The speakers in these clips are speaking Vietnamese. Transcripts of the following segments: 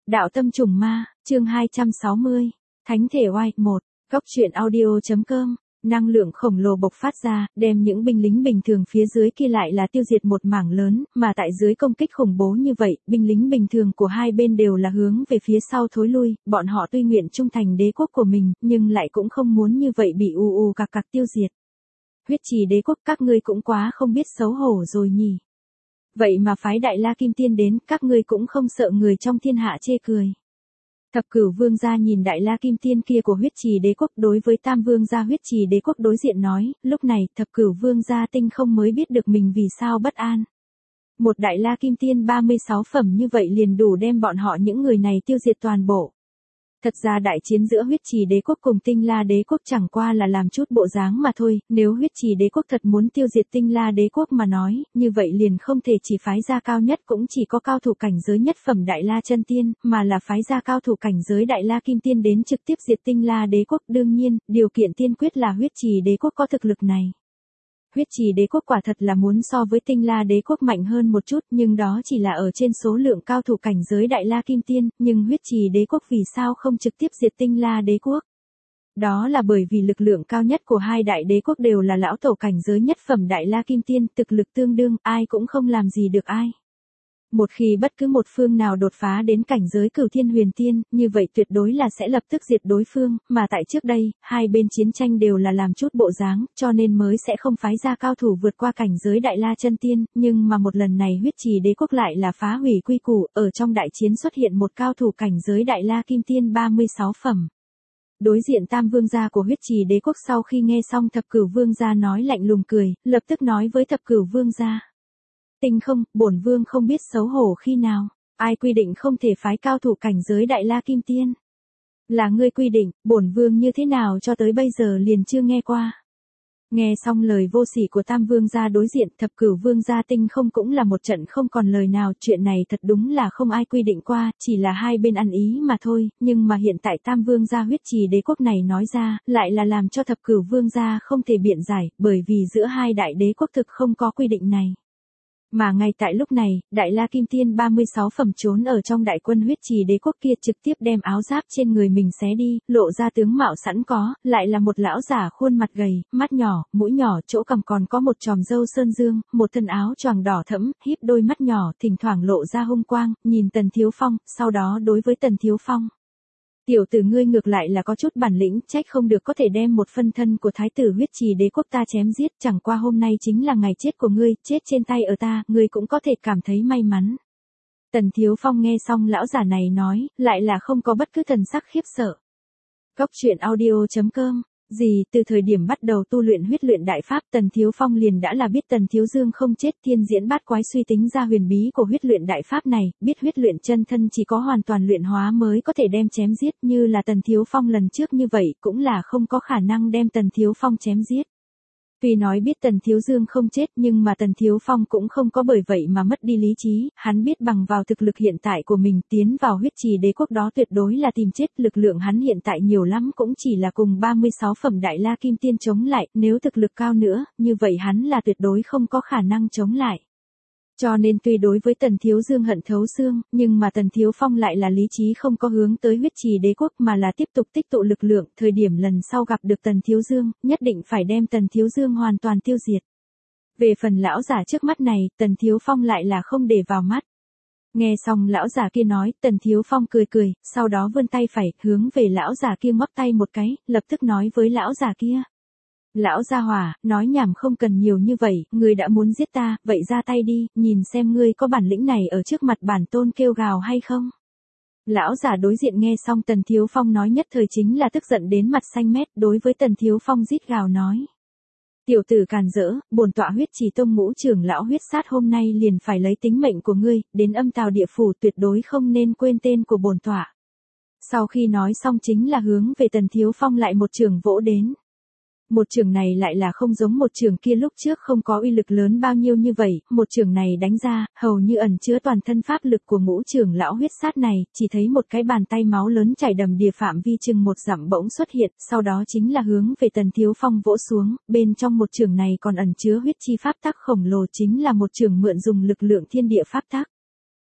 Đạo tâm trùng ma, chương 260. Thánh thể oai 1. Góc truyện audio.com. Năng lượng khổng lồ bộc phát ra, đem những binh lính bình thường phía dưới kia lại là tiêu diệt một mảng lớn, mà tại dưới công kích khủng bố như vậy, binh lính bình thường của hai bên đều là hướng về phía sau thối lui, bọn họ tuy nguyện trung thành đế quốc của mình, nhưng lại cũng không muốn như vậy bị cặc cặc tiêu diệt. Huyết trì đế quốc, các ngươi cũng quá không biết xấu hổ rồi nhỉ. Vậy mà phái Đại La Kim Tiên đến, các ngươi cũng không sợ người trong thiên hạ chê cười. Thập Cửu Vương gia nhìn Đại La Kim Tiên kia của huyết trì đế quốc đối với Tam Vương gia huyết trì đế quốc đối diện nói, lúc này Thập Cửu Vương gia tinh không mới biết được mình vì sao bất an. Một Đại La Kim Tiên 36 phẩm như vậy liền đủ đem bọn họ những người này tiêu diệt toàn bộ. Thật ra đại chiến giữa huyết trì đế quốc cùng tinh la đế quốc chẳng qua là làm chút bộ dáng mà thôi, nếu huyết trì đế quốc thật muốn tiêu diệt tinh la đế quốc mà nói, như vậy liền không thể chỉ phái ra cao nhất cũng chỉ có cao thủ cảnh giới nhất phẩm Đại La chân tiên, mà là phái ra cao thủ cảnh giới Đại La kim tiên đến trực tiếp diệt tinh la đế quốc. Đương nhiên, điều kiện tiên quyết là huyết trì đế quốc có thực lực này. Huyết trì đế quốc quả thật là muốn so với tinh la đế quốc mạnh hơn một chút, nhưng đó chỉ là ở trên số lượng cao thủ cảnh giới Đại La kim tiên, nhưng huyết trì đế quốc vì sao không trực tiếp diệt tinh la đế quốc? Đó là bởi vì lực lượng cao nhất của hai đại đế quốc đều là lão tổ cảnh giới nhất phẩm Đại La kim tiên, thực lực tương đương, ai cũng không làm gì được ai. Một khi bất cứ một phương nào đột phá đến cảnh giới Cửu Thiên Huyền Tiên, như vậy tuyệt đối là sẽ lập tức diệt đối phương, mà tại trước đây, hai bên chiến tranh đều là làm chút bộ dáng, cho nên mới sẽ không phái ra cao thủ vượt qua cảnh giới Đại La chân tiên, nhưng mà một lần này huyết trì đế quốc lại là phá hủy quy củ, ở trong đại chiến xuất hiện một cao thủ cảnh giới Đại La kim tiên 36 phẩm. Đối diện Tam Vương gia của huyết trì đế quốc sau khi nghe xong Thập Cửu Vương gia nói lạnh lùng cười, lập tức nói với Thập Cửu Vương gia. Tinh không, bổn vương không biết xấu hổ khi nào, ai quy định không thể phái cao thủ cảnh giới Đại La kim tiên? Là ngươi quy định, bổn vương như thế nào cho tới bây giờ liền chưa nghe qua. Nghe xong lời vô sỉ của Tam Vương gia đối diện, Thập Cửu Vương gia tinh không cũng là một trận không còn lời nào, chuyện này thật đúng là không ai quy định qua, chỉ là hai bên ăn ý mà thôi, nhưng mà hiện tại Tam Vương gia huyết trì đế quốc này nói ra, lại là làm cho Thập Cửu Vương gia không thể biện giải, bởi vì giữa hai đại đế quốc thực không có quy định này. Mà ngay tại lúc này, Đại La Kim Tiên 36 phẩm trốn ở trong đại quân huyết trì đế quốc kia trực tiếp đem áo giáp trên người mình xé đi, lộ ra tướng mạo sẵn có, lại là một lão giả khuôn mặt gầy, mắt nhỏ, mũi nhỏ, chỗ cằm còn có một chòm râu sơn dương, một thân áo choàng đỏ thẫm, híp đôi mắt nhỏ, thỉnh thoảng lộ ra hung quang, nhìn Tần Thiếu Phong, sau đó đối với Tần Thiếu Phong. Tiểu tử ngươi ngược lại là có chút bản lĩnh, trách không được có thể đem một phân thân của thái tử huyết trì đế quốc ta chém giết, chẳng qua hôm nay chính là ngày chết của ngươi, chết trên tay ở ta, ngươi cũng có thể cảm thấy may mắn. Tần Thiếu Phong nghe xong lão giả này nói, lại là không có bất cứ thần sắc khiếp sợ. Góc truyện audio.com. Từ thời điểm bắt đầu tu luyện huyết luyện đại pháp, Tần Thiếu Phong liền đã là biết Tần Thiếu Dương không chết, thiên diễn bát quái suy tính ra huyền bí của huyết luyện đại pháp này, biết huyết luyện chân thân chỉ có hoàn toàn luyện hóa mới có thể đem chém giết, như là Tần Thiếu Phong lần trước như vậy, cũng là không có khả năng đem Tần Thiếu Phong chém giết. Tuy nói biết Tần Thiếu Dương không chết, nhưng mà Tần Thiếu Phong cũng không có bởi vậy mà mất đi lý trí, hắn biết bằng vào thực lực hiện tại của mình tiến vào huyết trì đế quốc đó tuyệt đối là tìm chết, lực lượng hắn hiện tại nhiều lắm cũng chỉ là cùng 36 phẩm Đại La kim tiên chống lại, nếu thực lực cao nữa, như vậy hắn là tuyệt đối không có khả năng chống lại. Cho nên tuy đối với Tần Thiếu Dương hận thấu xương, nhưng mà Tần Thiếu Phong lại là lý trí không có hướng tới huyết trì đế quốc mà là tiếp tục tích tụ lực lượng, thời điểm lần sau gặp được Tần Thiếu Dương, nhất định phải đem Tần Thiếu Dương hoàn toàn tiêu diệt. Về phần lão giả trước mắt này, Tần Thiếu Phong lại là không để vào mắt. Nghe xong lão giả kia nói, Tần Thiếu Phong cười cười, sau đó vươn tay phải, hướng về lão giả kia ngoắc tay một cái, lập tức nói với lão giả kia. Lão gia hỏa, nói nhảm không cần nhiều như vậy, ngươi đã muốn giết ta, vậy ra tay đi, nhìn xem ngươi có bản lĩnh này ở trước mặt bản tôn kêu gào hay không. Lão giả đối diện nghe xong Tần Thiếu Phong nói nhất thời chính là tức giận đến mặt xanh mét, đối với Tần Thiếu Phong rít gào nói. Tiểu tử càn rỡ, bổn tọa huyết trì tông ngũ trưởng lão huyết sát hôm nay liền phải lấy tính mệnh của ngươi, đến âm tào địa phủ tuyệt đối không nên quên tên của bổn tọa. Sau khi nói xong chính là hướng về Tần Thiếu Phong lại một trường vỗ đến. Một trường này lại là không giống một trường kia lúc trước không có uy lực lớn bao nhiêu như vậy, một trường này đánh ra, hầu như ẩn chứa toàn thân pháp lực của ngũ trưởng lão huyết sát này, chỉ thấy một cái bàn tay máu lớn chảy đầm đìa phạm vi chừng một dặm bỗng xuất hiện, sau đó chính là hướng về Tần Thiếu Phong vỗ xuống, bên trong một trường này còn ẩn chứa huyết chi pháp tắc khổng lồ chính là một trường mượn dùng lực lượng thiên địa pháp tắc.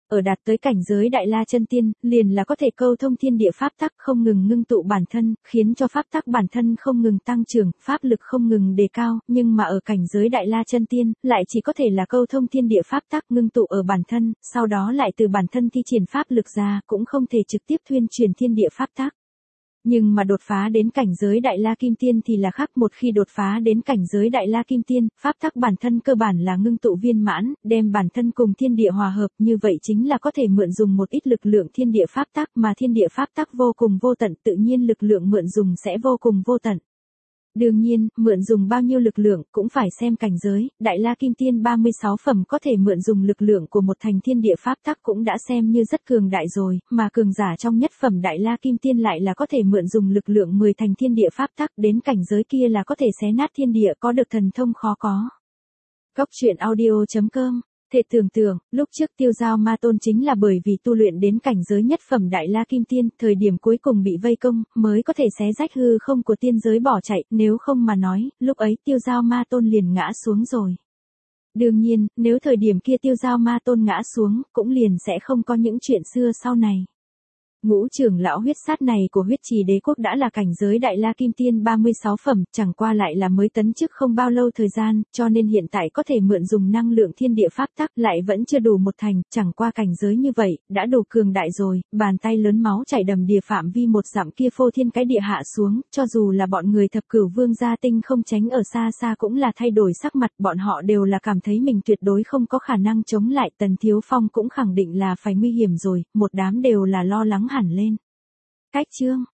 Ở đạt tới cảnh giới Đại La Chân Tiên, liền là có thể câu thông thiên địa pháp tắc không ngừng ngưng tụ bản thân, khiến cho pháp tắc bản thân không ngừng tăng trưởng, pháp lực không ngừng đề cao, nhưng mà ở cảnh giới Đại La Chân Tiên, lại chỉ có thể là câu thông thiên địa pháp tắc ngưng tụ ở bản thân, sau đó lại từ bản thân thi triển pháp lực ra, cũng không thể trực tiếp thuyên truyền thiên địa pháp tắc. Nhưng mà đột phá đến cảnh giới Đại La Kim Tiên thì là khác, một khi đột phá đến cảnh giới Đại La Kim Tiên, pháp tắc bản thân cơ bản là ngưng tụ viên mãn, đem bản thân cùng thiên địa hòa hợp, như vậy chính là có thể mượn dùng một ít lực lượng thiên địa pháp tắc, mà thiên địa pháp tắc vô cùng vô tận, tự nhiên lực lượng mượn dùng sẽ vô cùng vô tận. Đương nhiên, mượn dùng bao nhiêu lực lượng cũng phải xem cảnh giới, Đại La Kim Tiên 36 phẩm có thể mượn dùng lực lượng của một thành thiên địa pháp tắc cũng đã xem như rất cường đại rồi, mà cường giả trong nhất phẩm Đại La Kim Tiên lại là có thể mượn dùng lực lượng 10 thành thiên địa pháp tắc, đến cảnh giới kia là có thể xé nát thiên địa, có được thần thông khó có. Góc truyện audio.com. Thể tưởng tượng, lúc trước Tiêu Giao Ma Tôn chính là bởi vì tu luyện đến cảnh giới nhất phẩm Đại La Kim Tiên, thời điểm cuối cùng bị vây công, mới có thể xé rách hư không của tiên giới bỏ chạy, nếu không mà nói, lúc ấy Tiêu Giao Ma Tôn liền ngã xuống rồi. Đương nhiên, nếu thời điểm kia Tiêu Giao Ma Tôn ngã xuống, cũng liền sẽ không có những chuyện xưa sau này. Ngũ trưởng lão huyết sát này của huyết trì đế quốc đã là cảnh giới Đại La Kim Tiên 36 phẩm, chẳng qua lại là mới tấn chức không bao lâu thời gian, cho nên hiện tại có thể mượn dùng năng lượng thiên địa pháp tắc lại vẫn chưa đủ một thành, chẳng qua cảnh giới như vậy, đã đủ cường đại rồi, bàn tay lớn máu chảy đầm đìa phạm vi một dặm kia phô thiên cái địa hạ xuống, cho dù là bọn người thập cửu vương gia tinh không tránh ở xa xa cũng là thay đổi sắc mặt, bọn họ đều là cảm thấy mình tuyệt đối không có khả năng chống lại. Tần Thiếu Phong cũng khẳng định là phải nguy hiểm rồi, một đám đều là lo lắng hẳn lên. Cách chương